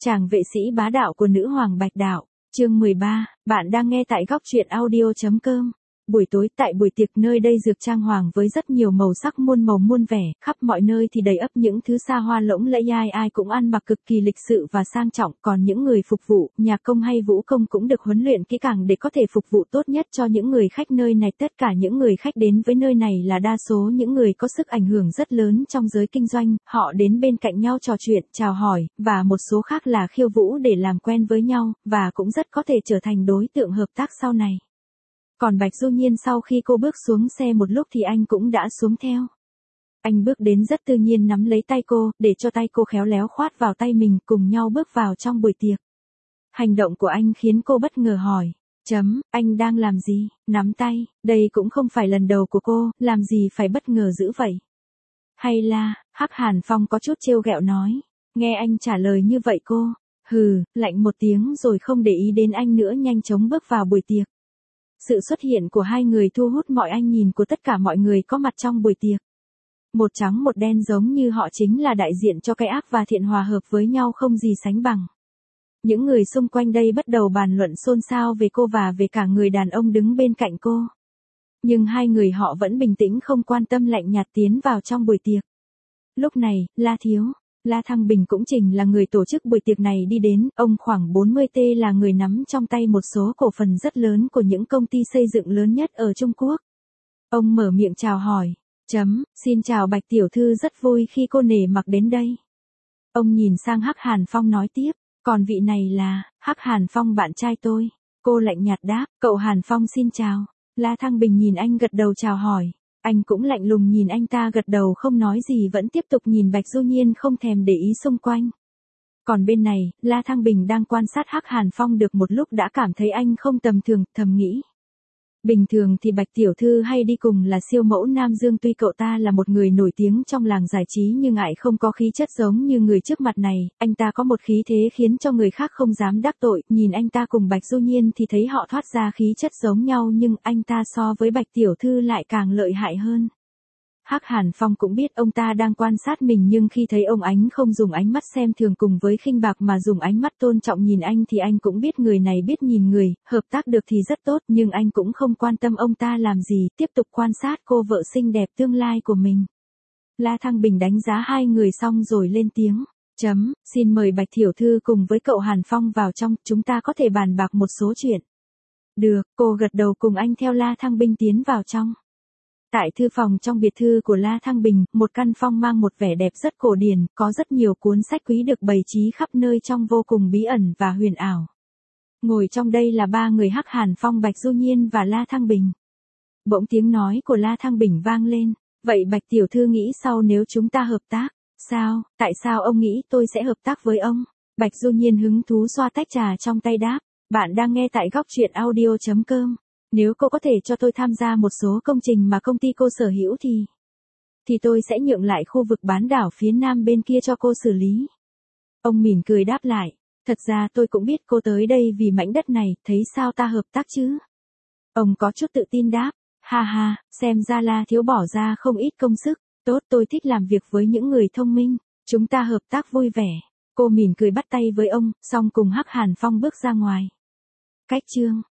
Chàng vệ sĩ bá đạo của nữ hoàng Bạch Đạo, chương 13, bạn đang nghe tại góc truyện audio.com. Buổi tối tại buổi tiệc nơi đây dược trang hoàng với rất nhiều màu sắc muôn màu muôn vẻ, khắp mọi nơi thì đầy ắp những thứ xa hoa lộng lẫy, ai cũng ăn mặc cực kỳ lịch sự và sang trọng, còn những người phục vụ, nhạc công hay vũ công cũng được huấn luyện kỹ càng để có thể phục vụ tốt nhất cho những người khách nơi này. Tất cả những người khách đến với nơi này là đa số những người có sức ảnh hưởng rất lớn trong giới kinh doanh, họ đến bên cạnh nhau trò chuyện, chào hỏi, và một số khác là khiêu vũ để làm quen với nhau, và cũng rất có thể trở thành đối tượng hợp tác sau này. Còn Bạch Du Nhiên sau khi cô bước xuống xe một lúc thì anh cũng đã xuống theo. Anh bước đến rất tự nhiên nắm lấy tay cô, để cho tay cô khéo léo khoát vào tay mình, cùng nhau bước vào trong buổi tiệc. Hành động của anh khiến cô bất ngờ hỏi, anh đang làm gì? Nắm tay, đây cũng không phải lần đầu của cô, làm gì phải bất ngờ dữ vậy? Hay là, Hắc Hàn Phong có chút trêu ghẹo nói, nghe anh trả lời như vậy cô, lạnh một tiếng rồi không để ý đến anh nữa, nhanh chóng bước vào buổi tiệc. Sự xuất hiện của hai người thu hút mọi ánh nhìn của tất cả mọi người có mặt trong buổi tiệc. Một trắng một đen giống như họ chính là đại diện cho cái ác và thiện hòa hợp với nhau không gì sánh bằng. Những người xung quanh đây bắt đầu bàn luận xôn xao về cô và về cả người đàn ông đứng bên cạnh cô. Nhưng hai người họ vẫn bình tĩnh không quan tâm, lạnh nhạt tiến vào trong buổi tiệc. Lúc này, La Thăng Bình cũng chính là người tổ chức buổi tiệc này đi đến, ông khoảng 40T là người nắm trong tay một số cổ phần rất lớn của những công ty xây dựng lớn nhất ở Trung Quốc. Ông mở miệng chào hỏi, xin chào Bạch tiểu thư, rất vui khi cô nể mặc đến đây. Ông nhìn sang Hắc Hàn Phong nói tiếp, còn vị này là, Hắc Hàn Phong bạn trai tôi. Cô lạnh nhạt đáp, cậu Hàn Phong xin chào. La Thăng Bình nhìn anh gật đầu chào hỏi. Anh cũng lạnh lùng nhìn anh ta gật đầu không nói gì, vẫn tiếp tục nhìn Bạch Du Nhiên không thèm để ý xung quanh. Còn bên này, La Thăng Bình đang quan sát Hắc Hàn Phong được một lúc đã cảm thấy anh không tầm thường, thầm nghĩ. Bình thường thì Bạch tiểu thư hay đi cùng là siêu mẫu Nam Dương, tuy cậu ta là một người nổi tiếng trong làng giải trí nhưng ải không có khí chất giống như người trước mặt này, anh ta có một khí thế khiến cho người khác không dám đắc tội, nhìn anh ta cùng Bạch Du Nhiên thì thấy họ thoát ra khí chất giống nhau nhưng anh ta so với Bạch tiểu thư lại càng lợi hại hơn. Hắc Hàn Phong cũng biết ông ta đang quan sát mình nhưng khi thấy ông ánh không dùng ánh mắt xem thường cùng với khinh bạc mà dùng ánh mắt tôn trọng nhìn anh thì anh cũng biết người này biết nhìn người, hợp tác được thì rất tốt nhưng anh cũng không quan tâm ông ta làm gì, tiếp tục quan sát cô vợ xinh đẹp tương lai của mình. La Thăng Bình đánh giá hai người xong rồi lên tiếng, xin mời Bạch tiểu thư cùng với cậu Hàn Phong vào trong, chúng ta có thể bàn bạc một số chuyện. Được, cô gật đầu cùng anh theo La Thăng Bình tiến vào trong. Tại thư phòng trong biệt thự của La Thăng Bình, một căn phòng mang một vẻ đẹp rất cổ điển, có rất nhiều cuốn sách quý được bày trí khắp nơi trong vô cùng bí ẩn và huyền ảo. Ngồi trong đây là ba người Hắc Hàn Phong, Bạch Du Nhiên và La Thăng Bình. Bỗng tiếng nói của La Thăng Bình vang lên, vậy Bạch tiểu thư nghĩ sau nếu chúng ta hợp tác? Sao, tại sao ông nghĩ tôi sẽ hợp tác với ông? Bạch Du Nhiên hứng thú xoa tách trà trong tay đáp, bạn đang nghe tại góc truyện audio.com. Nếu cô có thể cho tôi tham gia một số công trình mà công ty cô sở hữu thì tôi sẽ nhượng lại khu vực bán đảo phía nam bên kia cho cô xử lý. Ông mỉm cười đáp lại, thật ra tôi cũng biết cô tới đây vì mảnh đất này, thấy sao ta hợp tác chứ? Ông có chút tự tin đáp, ha, xem ra là thiếu bỏ ra không ít công sức, tốt, tôi thích làm việc với những người thông minh, chúng ta hợp tác vui vẻ. Cô mỉm cười bắt tay với ông, xong cùng Hắc Hàn Phong bước ra ngoài. Cách chương